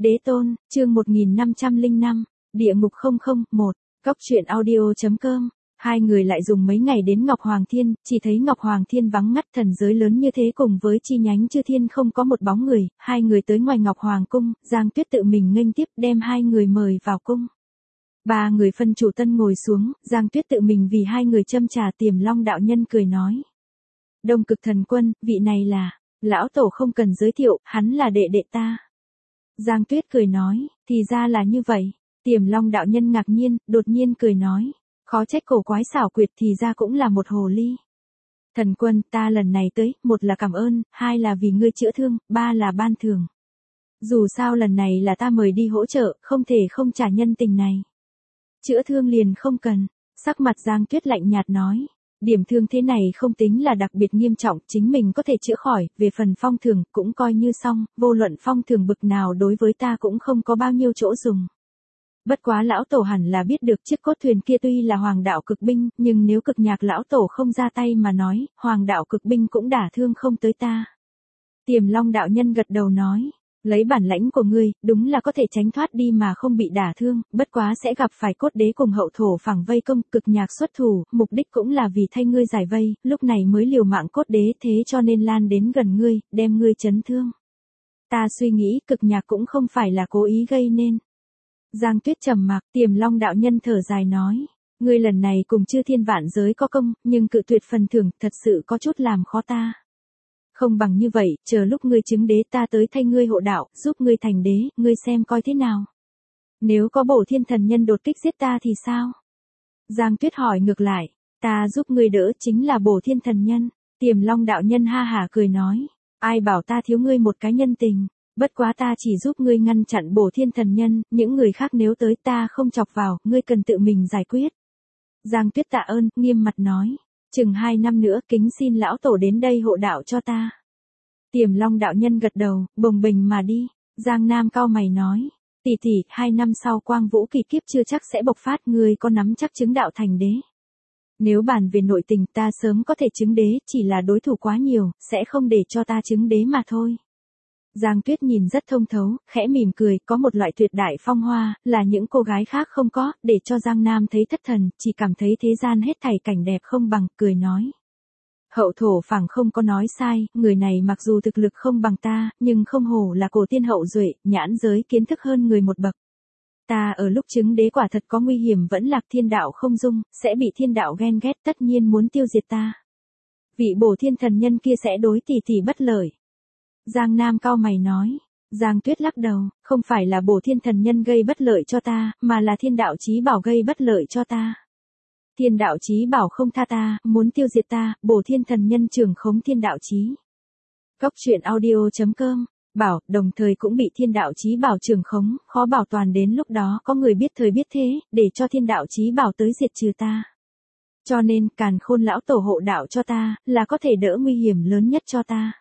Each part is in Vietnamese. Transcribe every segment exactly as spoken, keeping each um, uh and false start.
Đế tôn, chương một nghìn năm trăm lẻ năm, địa ngục không không một, Cóc truyện audio.com. Hai người lại dùng mấy ngày đến Ngọc Hoàng Thiên, chỉ thấy Ngọc Hoàng Thiên vắng ngắt, thần giới lớn như thế cùng với chi nhánh Chư Thiên không có một bóng người. Hai người tới ngoài Ngọc Hoàng cung, Giang Tuyết tự mình nghênh tiếp đem hai người mời vào cung. Ba người phân chủ tân ngồi xuống, Giang Tuyết tự mình vì hai người châm trà. Tiềm Long đạo nhân cười nói: Đông Cực Thần Quân, vị này là, lão tổ không cần giới thiệu, hắn là đệ đệ ta. Giang Tuyết cười nói: Thì ra là như vậy. Tiềm Long đạo nhân ngạc nhiên, đột nhiên cười nói: Khó trách cổ quái xảo quyệt, thì ra cũng là một hồ ly. Thần Quân, ta lần này tới, một là cảm ơn, hai là vì ngươi chữa thương, ba là ban thưởng. Dù sao lần này là ta mời đi hỗ trợ, không thể không trả nhân tình này. Chữa thương liền không cần. Sắc mặt Giang Tuyết lạnh nhạt nói: Điểm thương thế này không tính là đặc biệt nghiêm trọng, chính mình có thể chữa khỏi, về phần phong thưởng cũng coi như xong, vô luận phong thưởng bực nào đối với ta cũng không có bao nhiêu chỗ dùng. Bất quá lão tổ hẳn là biết được chiếc cốt thuyền kia tuy là hoàng đạo cực binh, nhưng nếu Cực Nhạc lão tổ không ra tay mà nói, hoàng đạo cực binh cũng đả thương không tới ta. Tiềm Long đạo nhân gật đầu nói: Lấy bản lãnh của ngươi, đúng là có thể tránh thoát đi mà không bị đả thương, bất quá sẽ gặp phải cốt đế cùng hậu thổ phẳng vây công. Cực Nhạc xuất thủ, mục đích cũng là vì thay ngươi giải vây, lúc này mới liều mạng cốt đế, thế cho nên lan đến gần ngươi, đem ngươi chấn thương. Ta suy nghĩ Cực Nhạc cũng không phải là cố ý gây nên. Giang Tuyết trầm mặc. Tiềm Long đạo nhân thở dài nói: Ngươi lần này cùng Chư Thiên vạn giới có công, nhưng cự tuyệt phần thưởng, thật sự có chút làm khó ta. Không bằng như vậy, chờ lúc ngươi chứng đế ta tới thay ngươi hộ đạo, giúp ngươi thành đế, ngươi xem coi thế nào. Nếu có Bổ Thiên thần nhân đột kích giết ta thì sao? Giang Tuyết hỏi ngược lại: Ta giúp ngươi đỡ chính là Bổ Thiên thần nhân. Tiềm Long đạo nhân ha hả cười nói: Ai bảo ta thiếu ngươi một cái nhân tình, bất quá ta chỉ giúp ngươi ngăn chặn Bổ Thiên thần nhân, những người khác nếu tới ta không chọc vào, ngươi cần tự mình giải quyết. Giang Tuyết tạ ơn, nghiêm mặt nói: Chừng hai năm nữa kính xin lão tổ đến đây hộ đạo cho ta. Tiềm Long đạo nhân gật đầu, bồng bềnh mà đi. Giang Nam cau mày nói: Tỷ tỷ, hai năm sau Quang Vũ kỳ kiếp chưa chắc sẽ bộc phát, ngươi có nắm chắc chứng đạo thành đế? Nếu bàn về nội tình ta sớm có thể chứng đế, chỉ là đối thủ quá nhiều, sẽ không để cho ta chứng đế mà thôi. Giang Tuyết nhìn rất thông thấu, khẽ mỉm cười, có một loại tuyệt đại phong hoa, là những cô gái khác không có, để cho Giang Nam thấy thất thần, chỉ cảm thấy thế gian hết thảy cảnh đẹp không bằng, cười nói: Hậu thổ phẳng không có nói sai, người này mặc dù thực lực không bằng ta, nhưng không hổ là cổ tiên hậu duệ, nhãn giới kiến thức hơn người một bậc. Ta ở lúc chứng đế quả thật có nguy hiểm vẫn lạc thiên đạo không dung, sẽ bị thiên đạo ghen ghét, tất nhiên muốn tiêu diệt ta. Vị Bổ Thiên thần nhân kia sẽ đối tỷ tỷ bất lợi. Giang Nam cau mày nói. Giang Tuyết lắc đầu: Không phải là Bổ Thiên thần nhân gây bất lợi cho ta, mà là thiên đạo chí bảo gây bất lợi cho ta. Thiên đạo chí bảo không tha ta, muốn tiêu diệt ta, Bổ Thiên thần nhân trưởng khống thiên đạo chí. Cóc truyện audio.com. Bảo, đồng thời cũng bị thiên đạo chí bảo trưởng khống, khó bảo toàn đến lúc đó có người biết thời biết thế, để cho thiên đạo chí bảo tới diệt trừ ta. Cho nên, Càn Khôn lão tổ hộ đạo cho ta, là có thể đỡ nguy hiểm lớn nhất cho ta.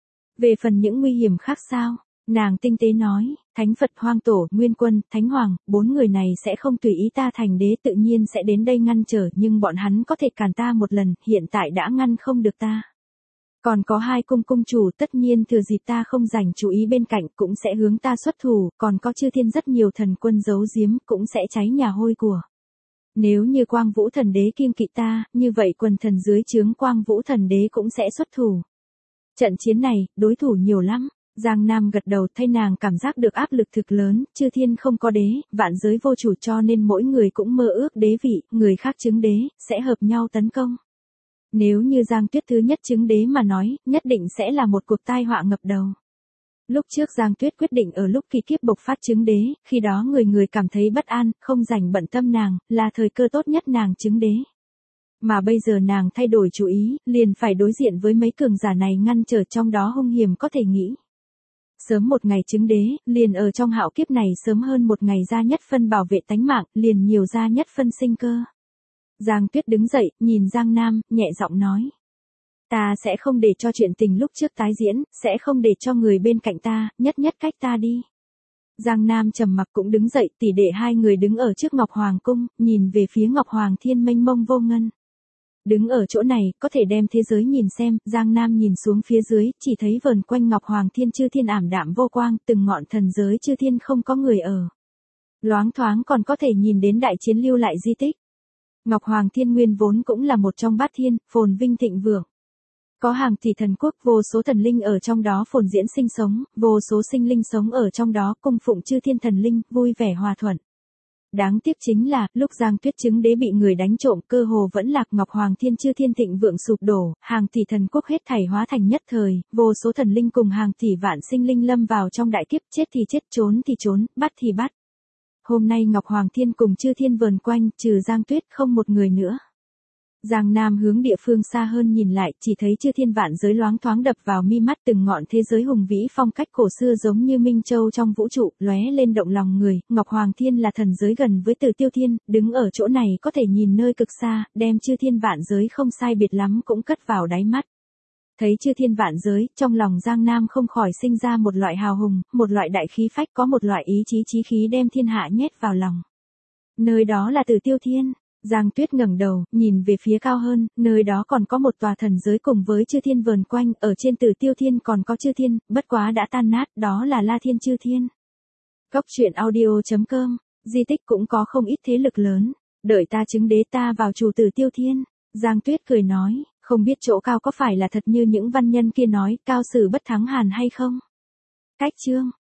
Về phần những nguy hiểm khác sao? Nàng tinh tế nói: Thánh Phật, Hoang Tổ, Nguyên Quân, Thánh Hoàng, bốn người này sẽ không tùy ý ta thành đế, tự nhiên sẽ đến đây ngăn trở, nhưng bọn hắn có thể cản ta một lần, hiện tại đã ngăn không được ta. Còn có hai cung cung chủ, tất nhiên thừa dịp ta không dành chú ý bên cạnh cũng sẽ hướng ta xuất thủ, còn có Chư Thiên rất nhiều thần quân giấu giếm cũng sẽ cháy nhà hôi của. Nếu như Quang Vũ thần đế kiêng kỵ ta, như vậy quần thần dưới trướng Quang Vũ thần đế cũng sẽ xuất thủ. Trận chiến này, đối thủ nhiều lắm. Giang Nam gật đầu, thay nàng cảm giác được áp lực thực lớn, Chư Thiên không có đế, vạn giới vô chủ, cho nên mỗi người cũng mơ ước đế vị, người khác chứng đế, sẽ hợp nhau tấn công. Nếu như Giang Tuyết thứ nhất chứng đế mà nói, nhất định sẽ là một cuộc tai họa ngập đầu. Lúc trước Giang Tuyết quyết định ở lúc kỳ kiếp bộc phát chứng đế, khi đó người người cảm thấy bất an, không rảnh bận tâm nàng, là thời cơ tốt nhất nàng chứng đế. Mà bây giờ nàng thay đổi chủ ý, liền phải đối diện với mấy cường giả này, ngăn trở trong đó hung hiểm có thể nghĩ. Sớm một ngày chứng đế, liền ở trong hạo kiếp này sớm hơn một ngày ra nhất phân bảo vệ tánh mạng, liền nhiều ra nhất phân sinh cơ. Giang Tuyết đứng dậy, nhìn Giang Nam, nhẹ giọng nói: Ta sẽ không để cho chuyện tình lúc trước tái diễn, sẽ không để cho người bên cạnh ta, nhất nhất cách ta đi. Giang Nam trầm mặc cũng đứng dậy, tỷ đệ hai người đứng ở trước Ngọc Hoàng cung, nhìn về phía Ngọc Hoàng Thiên mênh mông vô ngân. Đứng ở chỗ này, có thể đem thế giới nhìn xem, Giang Nam nhìn xuống phía dưới, chỉ thấy vờn quanh Ngọc Hoàng Thiên chư thiên ảm đạm vô quang, từng ngọn thần giới chư thiên không có người ở. Loáng thoáng còn có thể nhìn đến đại chiến lưu lại di tích. Ngọc Hoàng Thiên nguyên vốn cũng là một trong bát thiên, phồn vinh thịnh vượng. Có hàng tỷ thần quốc, vô số thần linh ở trong đó phồn diễn sinh sống, vô số sinh linh sống ở trong đó cung phụng chư thiên thần linh, vui vẻ hòa thuận. Đáng tiếc chính là, lúc Giang Tuyết chứng đế bị người đánh trộm, cơ hồ vẫn lạc, Ngọc Hoàng Thiên chư thiên thịnh vượng sụp đổ, hàng tỷ thần quốc hết thảy hóa thành nhất thời, vô số thần linh cùng hàng tỷ vạn sinh linh lâm vào trong đại kiếp, chết thì chết, trốn thì trốn, bắt thì bắt. Hôm nay Ngọc Hoàng Thiên cùng chư thiên vờn quanh, trừ Giang Tuyết không một người nữa. Giang Nam hướng địa phương xa hơn nhìn lại, chỉ thấy chư thiên vạn giới loáng thoáng đập vào mi mắt, từng ngọn thế giới hùng vĩ phong cách cổ xưa giống như minh châu trong vũ trụ, lóe lên động lòng người. Ngọc Hoàng Thiên là thần giới gần với Từ Tiêu Thiên, đứng ở chỗ này có thể nhìn nơi cực xa, đem chư thiên vạn giới không sai biệt lắm cũng cất vào đáy mắt. Thấy chư thiên vạn giới, trong lòng Giang Nam không khỏi sinh ra một loại hào hùng, một loại đại khí phách, có một loại ý chí chí khí đem thiên hạ nhét vào lòng. Nơi đó là Từ Tiêu Thiên. Giang Tuyết ngẩng đầu, nhìn về phía cao hơn, nơi đó còn có một tòa thần giới cùng với chư thiên vờn quanh, ở trên Từ Tiêu Thiên còn có chư thiên, bất quá đã tan nát, đó là La Thiên chư thiên. Cốc truyện audio chấm com, di tích cũng có không ít thế lực lớn, đợi ta chứng đế ta vào chủ Từ Tiêu Thiên. Giang Tuyết cười nói, không biết chỗ cao có phải là thật như những văn nhân kia nói, cao sử bất thắng hàn hay không? Cách chương